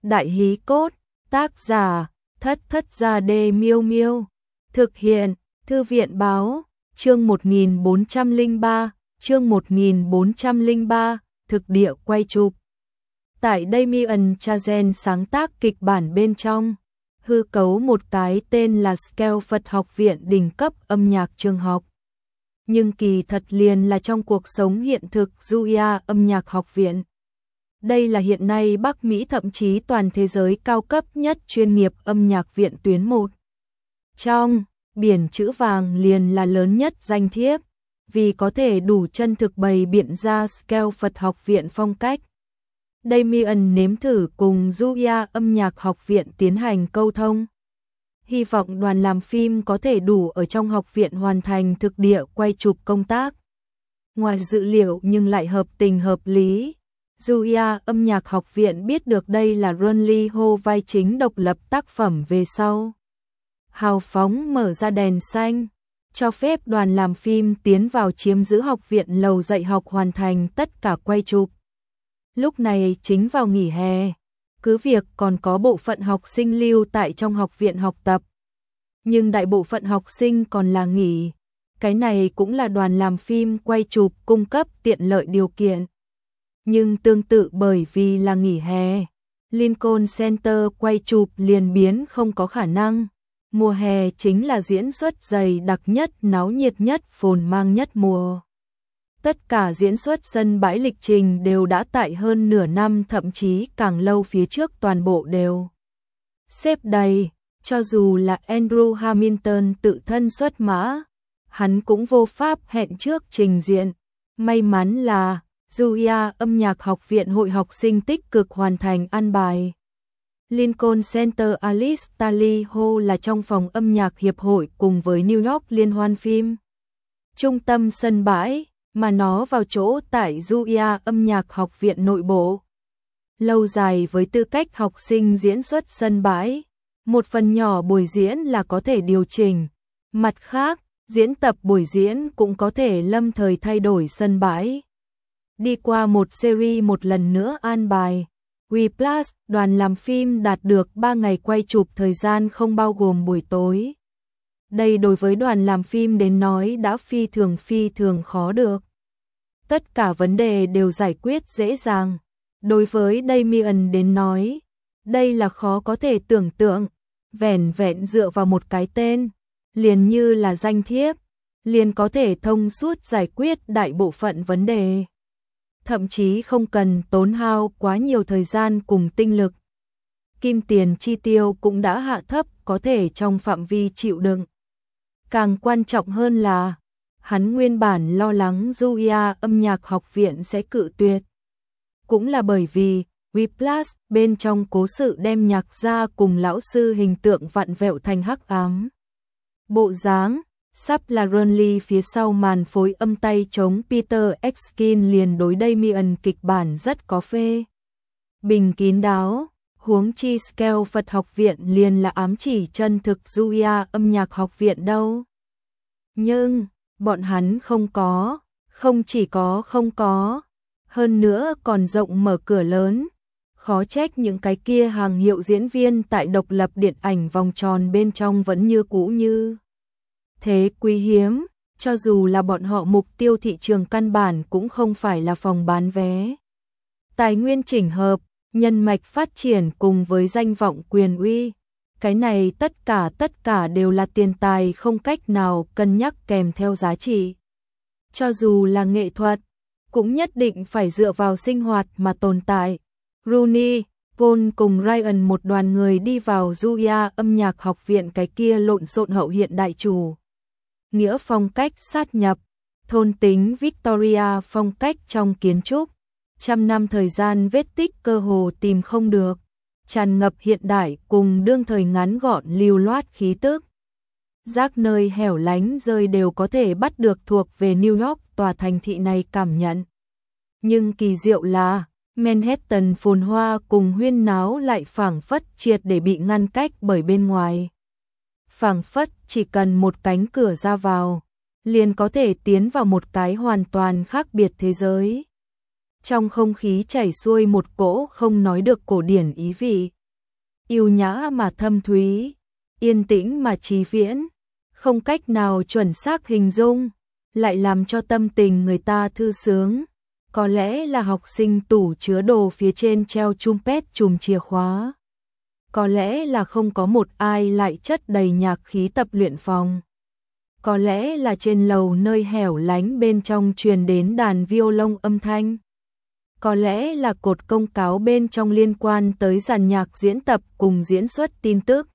Đại hí cốt, tác giả, Thất Gia Đê Miêu Miêu. Thực hiện, Thư viện báo, chương 1403, thực địa quay chụp. Tại Damien Chazelle sáng tác kịch bản bên trong, hư cấu một cái tên là Scale Phật học viện đỉnh cấp âm nhạc trường học. Nhưng kỳ thật liền là trong cuộc sống hiện thực Juilliard âm nhạc học viện. Đây là hiện nay Bắc Mỹ thậm chí toàn thế giới cao cấp nhất chuyên nghiệp âm nhạc viện tuyến 1. Trong biển chữ vàng liền là lớn nhất danh thiếp, vì có thể đủ chân thực bày biện ra Scale Phật học viện phong cách. Damien nếm thử cùng Juilliard âm nhạc học viện tiến hành câu thông. Hy vọng đoàn làm phim có thể đủ ở trong học viện hoàn thành thực địa quay chụp công tác. Ngoài dự liệu nhưng lại hợp tình hợp lý. Juilliard âm nhạc học viện biết được đây là Ronnie Ho vai chính độc lập tác phẩm về sau. Hào phóng mở ra đèn xanh, cho phép đoàn làm phim tiến vào chiếm giữ học viện lầu dạy học hoàn thành tất cả quay chụp. Lúc này chính vào nghỉ hè, cứ việc còn có bộ phận học sinh lưu tại trong học viện học tập. Nhưng đại bộ phận học sinh còn là nghỉ. Cái này cũng là đoàn làm phim quay chụp cung cấp tiện lợi điều kiện. Nhưng tương tự bởi vì là nghỉ hè, Lincoln Center quay chụp liền biến không có khả năng. Mùa hè chính là diễn xuất dày đặc nhất, náo nhiệt nhất, phồn mang nhất mùa. Tất cả diễn xuất sân bãi lịch trình đều đã tại hơn nửa năm, thậm chí càng lâu phía trước toàn bộ đều xếp đầy, cho dù là Andrew Hamilton tự thân xuất mã, hắn cũng vô pháp hẹn trước trình diện. May mắn là Juilliard âm nhạc học viện hội học sinh tích cực hoàn thành an bài. Lincoln Center Alice Tally Ho là trong phòng âm nhạc hiệp hội cùng với New York liên hoan phim. Trung tâm sân bãi, mà nó vào chỗ tại Juilliard âm nhạc học viện nội bộ. Lâu dài với tư cách học sinh diễn xuất sân bãi, một phần nhỏ buổi diễn là có thể điều chỉnh. Mặt khác, diễn tập buổi diễn cũng có thể lâm thời thay đổi sân bãi. Đi qua một series một lần nữa an bài. Whiplash, đoàn làm phim đạt được 3 ngày quay chụp thời gian không bao gồm buổi tối. Đây đối với đoàn làm phim đến nói đã phi thường khó được. Tất cả vấn đề đều giải quyết dễ dàng. Đối với Damien đến nói, đây là khó có thể tưởng tượng. Vẻn vẹn dựa vào một cái tên, liền như là danh thiếp, liền có thể thông suốt giải quyết đại bộ phận vấn đề. Thậm chí không cần tốn hao quá nhiều thời gian cùng tinh lực. Kim tiền chi tiêu cũng đã hạ thấp, có thể trong phạm vi chịu đựng. Càng quan trọng hơn là, hắn nguyên bản lo lắng Juilliard âm nhạc học viện sẽ cự tuyệt. Cũng là bởi vì Whiplash bên trong cố sự đem nhạc ra cùng lão sư hình tượng vặn vẹo thành hắc ám. Bộ dáng sắp là Ronnie phía sau màn phối âm tay chống Peter Erskine liền đối Damien kịch bản rất có phê bình kín đáo, huống chi Scale Phật học viện liền là ám chỉ chân thực Juilliard âm nhạc học viện đâu. Nhưng, bọn hắn không có, hơn nữa còn rộng mở cửa lớn. Khó trách những cái kia hàng hiệu diễn viên tại độc lập điện ảnh vòng tròn bên trong vẫn như cũ như thế quý hiếm, cho dù là bọn họ mục tiêu thị trường căn bản cũng không phải là phòng bán vé. Tài nguyên chỉnh hợp, nhân mạch phát triển cùng với danh vọng quyền uy, cái này tất cả đều là tiền tài không cách nào cân nhắc kèm theo giá trị. Cho dù là nghệ thuật, cũng nhất định phải dựa vào sinh hoạt mà tồn tại. Rooney, Paul cùng Ryan một đoàn người đi vào Juilliard âm nhạc học viện cái kia lộn xộn hậu hiện đại chủ nghĩa phong cách sát nhập, thôn tính Victoria phong cách trong kiến trúc. 100 năm thời gian vết tích cơ hồ tìm không được, tràn ngập hiện đại cùng đương thời ngắn gọn lưu loát khí tức. Rác nơi hẻo lánh rơi đều có thể bắt được thuộc về New York tòa thành thị này cảm nhận. Nhưng kỳ diệu là Manhattan phồn hoa cùng huyên náo lại phảng phất triệt để bị ngăn cách bởi bên ngoài. Phảng phất chỉ cần một cánh cửa ra vào, liền có thể tiến vào một cái hoàn toàn khác biệt thế giới. Trong không khí chảy xuôi một cỗ không nói được cổ điển ý vị. Yêu nhã mà thâm thúy, yên tĩnh mà trí viễn, không cách nào chuẩn xác hình dung, lại làm cho tâm tình người ta thư sướng. Có lẽ là học sinh tủ chứa đồ phía trên treo trumpet chùm chìa khóa. Có lẽ là không có một ai lại chất đầy nhạc khí tập luyện phòng. Có lẽ là trên lầu nơi hẻo lánh bên trong truyền đến đàn violon âm thanh. Có lẽ là cột công cáo bên trong liên quan tới dàn nhạc diễn tập cùng diễn xuất tin tức.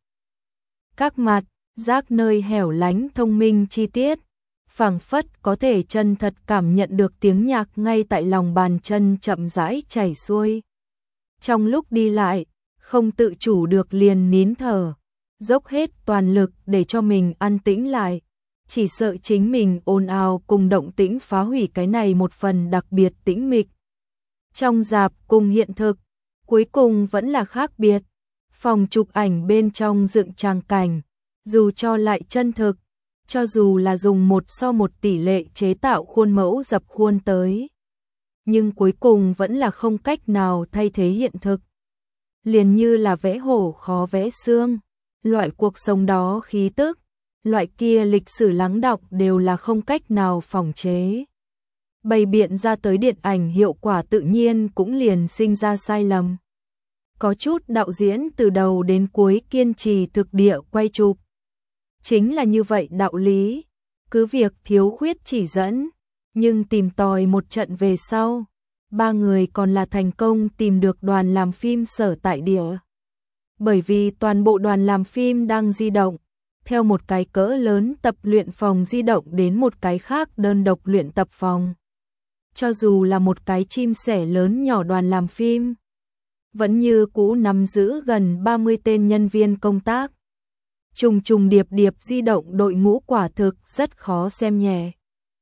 Các mặt, giác nơi hẻo lánh thông minh chi tiết, phảng phất có thể chân thật cảm nhận được tiếng nhạc ngay tại lòng bàn chân chậm rãi chảy xuôi. Trong lúc đi lại, không tự chủ được liền nín thở, dốc hết toàn lực để cho mình an tĩnh lại, chỉ sợ chính mình ồn ào cùng động tĩnh phá hủy cái này một phần đặc biệt tĩnh mịch. Trong rạp cùng hiện thực, cuối cùng vẫn là khác biệt. Phòng chụp ảnh bên trong dựng tràng cảnh, dù cho lại chân thực, cho dù là dùng 1:1 tỷ lệ chế tạo khuôn mẫu dập khuôn tới, nhưng cuối cùng vẫn là không cách nào thay thế hiện thực. Liền như là vẽ hổ khó vẽ xương, loại cuộc sống đó khí tức, loại kia lịch sử lắng đọng đều là không cách nào phỏng chế. Bày biện ra tới điện ảnh hiệu quả tự nhiên cũng liền sinh ra sai lầm. Có chút đạo diễn từ đầu đến cuối kiên trì thực địa quay chụp. Chính là như vậy đạo lý, cứ việc thiếu khuyết chỉ dẫn, nhưng tìm tòi một trận về sau, ba người còn là thành công tìm được đoàn làm phim sở tại địa. Bởi vì toàn bộ đoàn làm phim đang di động, theo một cái cỡ lớn tập luyện phòng di động đến một cái khác đơn độc luyện tập phòng. Cho dù là một cái chim sẻ lớn nhỏ đoàn làm phim, vẫn như cũ nắm giữ gần 30 tên nhân viên công tác. Trùng trùng điệp điệp di động đội ngũ quả thực rất khó xem nhẹ.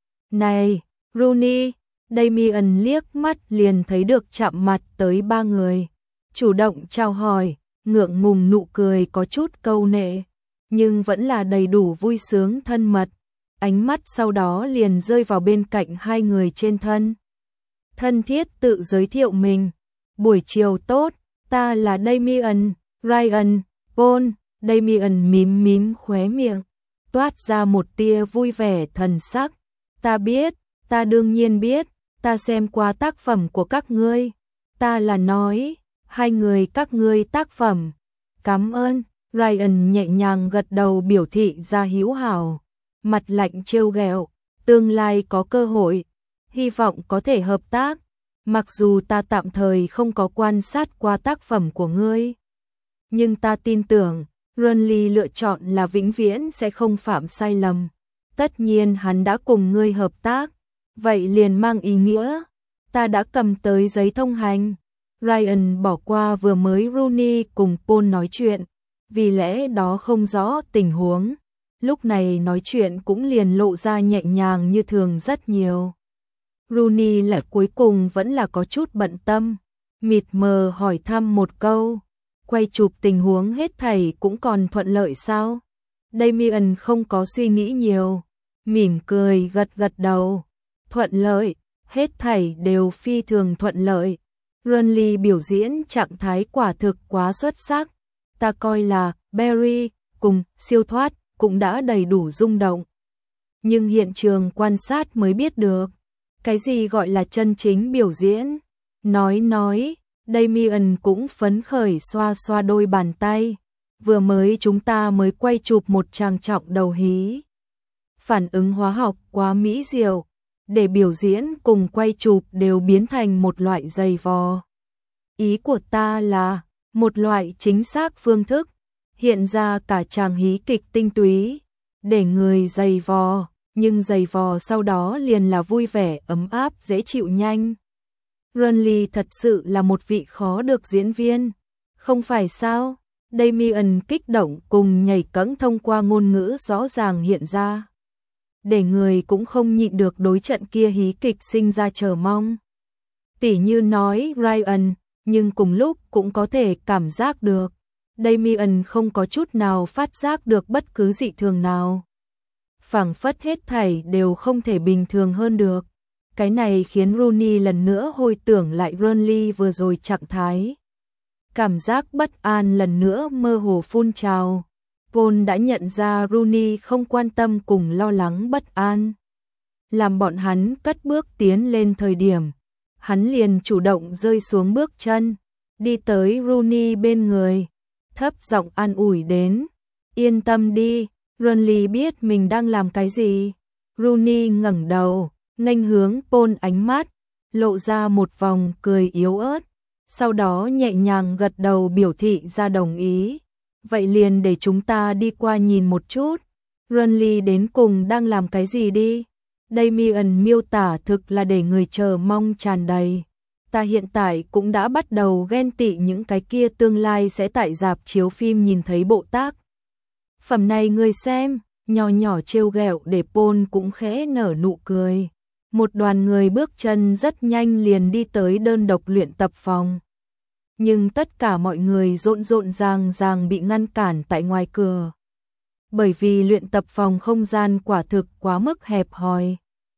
Này, Rooney, Damien liếc mắt liền thấy được chạm mặt tới ba người. Chủ động chào hỏi, ngượng ngùng nụ cười có chút câu nệ, nhưng vẫn là đầy đủ vui sướng thân mật. Ánh mắt sau đó liền rơi vào bên cạnh hai người trên thân. Thân thiết tự giới thiệu mình. Buổi chiều tốt, ta là Damien, Ryan, Paul. Damien mím mím khóe miệng, toát ra một tia vui vẻ thần sắc. Ta biết, ta đương nhiên biết, ta xem qua tác phẩm của các ngươi. Ta là nói, hai người các ngươi tác phẩm. Cảm ơn, Ryan nhẹ nhàng gật đầu biểu thị ra hữu hảo. Mặt lạnh trêu ghẹo, tương lai có cơ hội, hy vọng có thể hợp tác. Mặc dù ta tạm thời không có quan sát qua tác phẩm của ngươi, nhưng ta tin tưởng Runley lựa chọn là vĩnh viễn sẽ không phạm sai lầm. Tất nhiên hắn đã cùng ngươi hợp tác, vậy liền mang ý nghĩa ta đã cầm tới giấy thông hành. Ryan bỏ qua vừa mới Rooney cùng Paul nói chuyện, vì lẽ đó không rõ tình huống. Lúc này nói chuyện cũng liền lộ ra nhẹ nhàng như thường rất nhiều. Rooney lại cuối cùng vẫn là có chút bận tâm, mịt mờ hỏi thăm một câu. Quay chụp tình huống hết thảy cũng còn thuận lợi sao? Damien không có suy nghĩ nhiều, mỉm cười gật gật đầu. Thuận lợi, hết thảy đều phi thường thuận lợi. Runley biểu diễn trạng thái quả thực quá xuất sắc. Ta coi là Barry cùng siêu thoát cũng đã đầy đủ rung động. Nhưng hiện trường quan sát mới biết được, cái gì gọi là chân chính biểu diễn. Nói, Damien cũng phấn khởi xoa xoa đôi bàn tay. Vừa mới chúng ta mới quay chụp một trang trọng đầu hí. Phản ứng hóa học quá mỹ diệu, để biểu diễn cùng quay chụp đều biến thành một loại giày vò. Ý của ta là, một loại chính xác phương thức, hiện ra cả tràng hí kịch tinh túy, để người giày vò, nhưng giày vò sau đó liền là vui vẻ, ấm áp, dễ chịu nhanh. Runley thật sự là một vị khó được diễn viên, không phải sao? Damien kích động cùng nhảy cẫng thông qua ngôn ngữ rõ ràng hiện ra, để người cũng không nhịn được đối trận kia hí kịch sinh ra chờ mong. Tỉ như nói Ryan, nhưng cùng lúc cũng có thể cảm giác được Damien không có chút nào phát giác được bất cứ dị thường nào. Phảng phất hết thảy đều không thể bình thường hơn được. Cái này khiến Rooney lần nữa hồi tưởng lại Burnley vừa rồi trạng thái. Cảm giác bất an lần nữa mơ hồ phun trào. Paul đã nhận ra Rooney không quan tâm cùng lo lắng bất an. Làm bọn hắn cất bước tiến lên thời điểm, hắn liền chủ động rơi xuống bước chân, đi tới Rooney bên người, thấp giọng an ủi đến. Yên tâm đi, Burnley biết mình đang làm cái gì. Rooney ngẩng đầu, nghênh hướng Paul ánh mắt, lộ ra một vòng cười yếu ớt, sau đó nhẹ nhàng gật đầu biểu thị ra đồng ý. Vậy liền để chúng ta đi qua nhìn một chút, Burnley đến cùng đang làm cái gì đi. Damien miêu tả thực là để người chờ mong tràn đầy. Ta hiện tại cũng đã bắt đầu ghen tị những cái kia tương lai sẽ tại rạp chiếu phim nhìn thấy bộ tác phẩm này người xem, nhỏ nhỏ trêu ghẹo để Paul cũng khẽ nở nụ cười. Một đoàn người bước chân rất nhanh liền đi tới đơn độc luyện tập phòng. Nhưng tất cả mọi người rộn rộn ràng bị ngăn cản tại ngoài cửa. Bởi vì luyện tập phòng không gian quả thực quá mức hẹp hòi.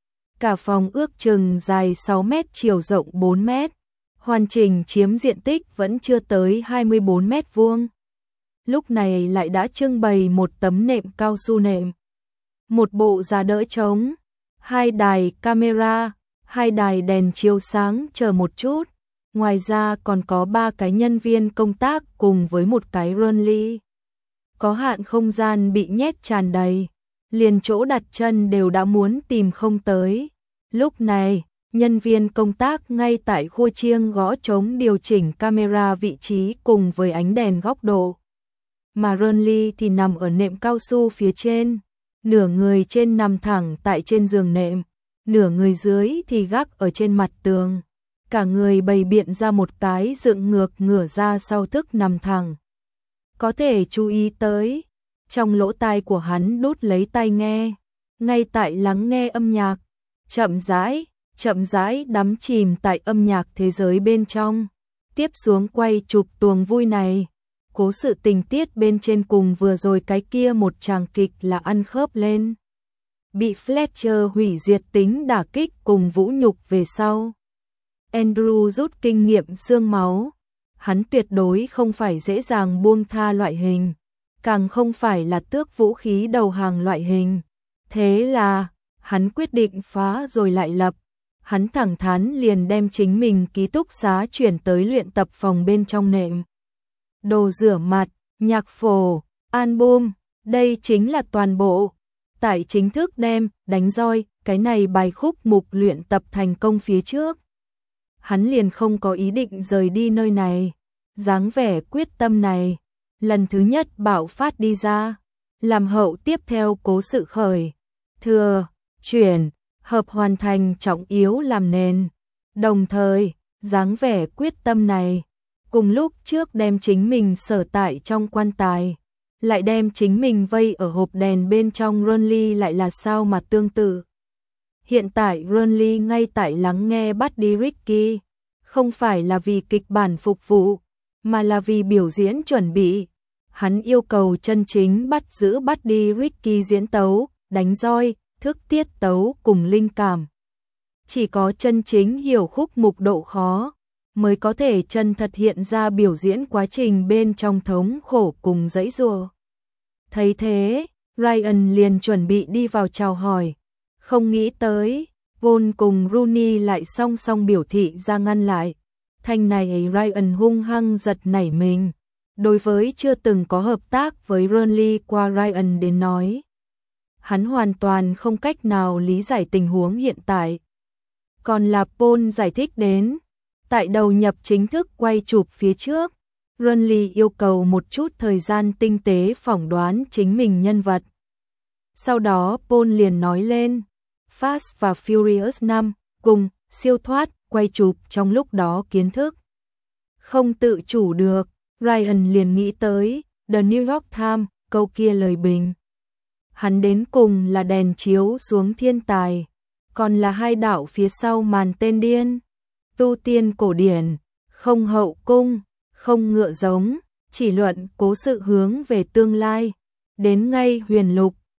Cả phòng ước chừng dài 6 mét, chiều rộng 4 mét. Hoàn chỉnh chiếm diện tích vẫn chưa tới 24 mét vuông. Lúc này lại đã trưng bày một tấm nệm cao su nệm, một bộ giá đỡ trống, 2 đài camera, 2 đài đèn chiếu sáng chờ một chút. Ngoài ra còn có 3 cái nhân viên công tác cùng với một cái Burnley. Có hạn không gian bị nhét tràn đầy, liền chỗ đặt chân đều đã muốn tìm không tới. Lúc này, nhân viên công tác ngay tại khu chiêng gõ trống điều chỉnh camera vị trí cùng với ánh đèn góc độ. Mà Burnley thì nằm ở nệm cao su phía trên, nửa người trên nằm thẳng tại trên giường nệm, nửa người dưới thì gác ở trên mặt tường. Cả người bày biện ra một cái dựng ngược ngửa ra sau thức nằm thẳng. Có thể chú ý tới, trong lỗ tai của hắn đút lấy tai nghe, ngay tại lắng nghe âm nhạc, chậm rãi đắm chìm tại âm nhạc thế giới bên trong. Tiếp xuống quay chụp tuồng vui này, cố sự tình tiết bên trên cùng vừa rồi cái kia một tràng kịch là ăn khớp lên. Bị Fletcher hủy diệt tính đả kích cùng vũ nhục về sau, Andrew rút kinh nghiệm xương máu. Hắn tuyệt đối không phải dễ dàng buông tha loại hình, càng không phải là tước vũ khí đầu hàng loại hình. Thế là, hắn quyết định phá rồi lại lập. Hắn thẳng thắn liền đem chính mình ký túc xá chuyển tới luyện tập phòng bên trong nệm. Đồ rửa mặt, nhạc phổ, album, đây chính là toàn bộ. Tại chính thức đem, đánh roi, cái này bài khúc mục luyện tập thành công phía trước. Hắn liền không có ý định rời đi nơi này. Dáng vẻ quyết tâm này, lần thứ nhất bạo phát đi ra, làm hậu tiếp theo cố sự khởi, thừa, chuyển, hợp hoàn thành trọng yếu làm nền. Đồng thời, dáng vẻ quyết tâm này, cùng lúc trước đem chính mình sở tại trong quan tài, lại đem chính mình vây ở hộp đèn bên trong Burnley lại là sao mà tương tự. Hiện tại Burnley ngay tại lắng nghe Buddy Ricky, không phải là vì kịch bản phục vụ, mà là vì biểu diễn chuẩn bị. Hắn yêu cầu chân chính bắt giữ Buddy Ricky diễn tấu, đánh roi, thức tiết tấu cùng linh cảm. Chỉ có chân chính hiểu khúc mục độ khó, mới có thể chân thật hiện ra biểu diễn quá trình bên trong thống khổ cùng giãy giụa. Thấy thế, Ryan liền chuẩn bị đi vào chào hỏi. Không nghĩ tới, Paul cùng Rooney lại song song biểu thị ra ngăn lại. Thanh này Ryan hung hăng giật nảy mình. Đối với chưa từng có hợp tác với Burnley qua Ryan đến nói, hắn hoàn toàn không cách nào lý giải tình huống hiện tại. Còn là Paul giải thích đến, tại đầu nhập chính thức quay chụp phía trước, Burnley yêu cầu một chút thời gian tinh tế phỏng đoán chính mình nhân vật. Sau đó Paul liền nói lên, Fast và Furious 5 cùng siêu thoát quay chụp trong lúc đó kiến thức không tự chủ được. Ryan liền nghĩ tới The New York Times, câu kia lời bình. Hắn đến cùng là đèn chiếu xuống thiên tài, còn là hai đạo phía sau màn tên điên. Tu tiên cổ điển, không hậu cung, không ngựa giống, chỉ luận cố sự hướng về tương lai. Đến ngay huyền lục,